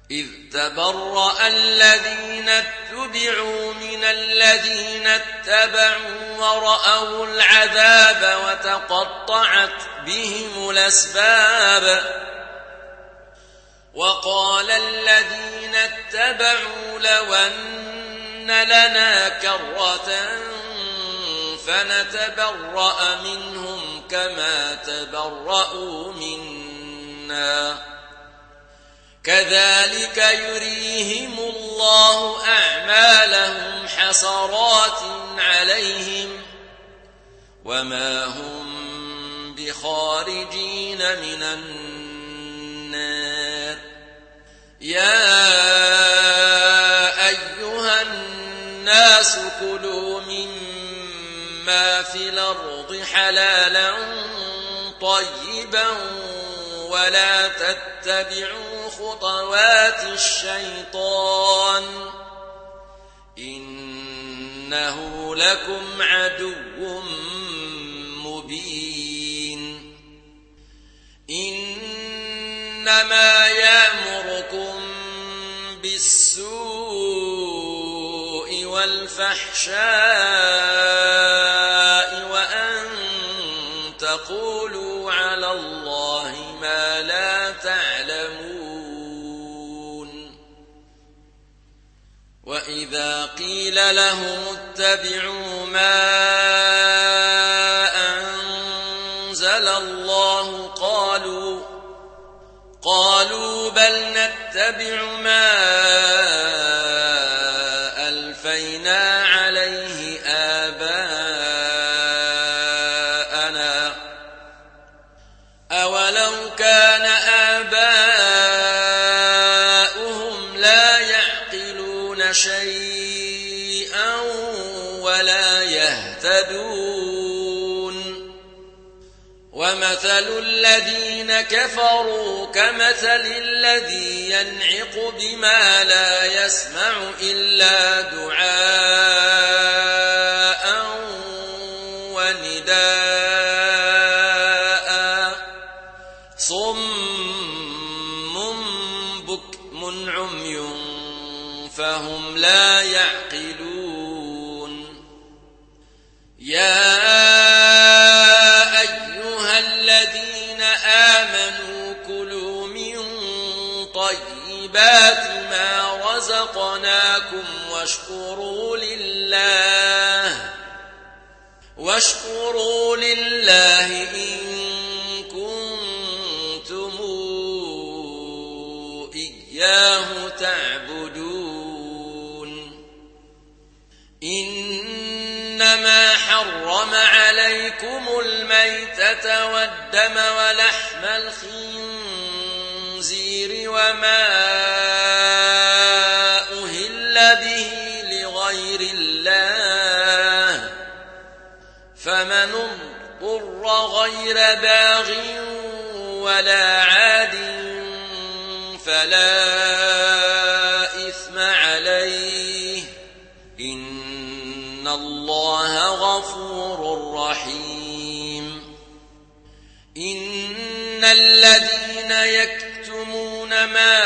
إذ تبرأ الذين اتبعوا من الذين اتبعوا ورأوا العذاب وتقطعت بهم الأسباب وقال الذين اتبعوا لو أن لنا كرة فنتبرأ منهم كما تبرأوا منا كذلك يريهم الله أعمالهم حسرات عليهم وما هم بخارجين من النار يا أيها الناس كلوا مما في الأرض حلالا طيبا ولا تتبعوا خطوات الشيطان إنه لكم عدو مبين إنما يأمركم بالسوء والفحشاء وأن تقولوا على الله ما لا تعلمون وإذا قيل لهم اتبعوا ما أنزل الله قالوا بل نتبع ما ألفينا عليه آباءنا أولو كان آباؤهم لا يعقلون شيئا ولا يهتدون ومثل الذين كفروا كمثل الذي ينعق بما لا يسمع إلا دعاء ونداء صم بكم عمي فهم لا يعقلون يا أيها الذين آمنوا كلوا من طيبات ما رزقناكم واشكروا لله إن كنتم إياه تعبدون إنما حرم عليكم الميتة والدم ولحم الخنزير وما أهل به لغير الله فمن اضطر غير باغ ولا عاد فلا إثم عليه إن الله غفور رحيم إن الذين يكتمون ما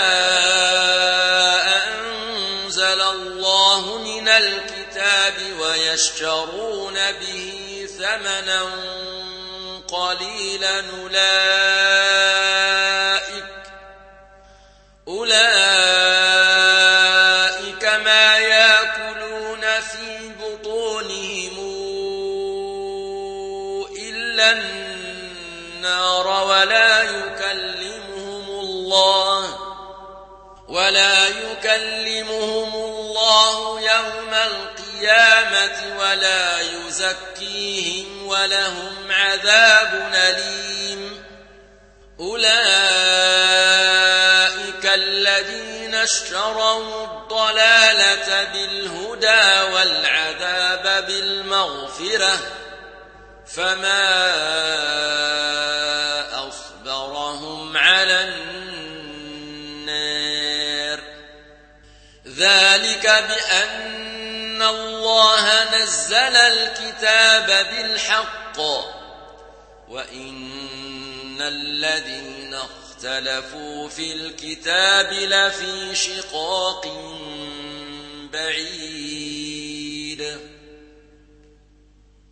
أنزل الله من الكتاب ويشترون به ثمنا قليلا أولئك ما يأكلون في بطونهم إلا النار ولا يكلمهم الله يوم القيامة ولا يزكيهم ولهم عذاب أليم أولئك الذين اشتروا الضلالة بالهدى والعذاب بالمغفرة فما أصبرهم على النار ذلك بأن الله نزل الكتاب بالحق وإن الذين اختلفوا في الكتاب لفي شقاق بعيد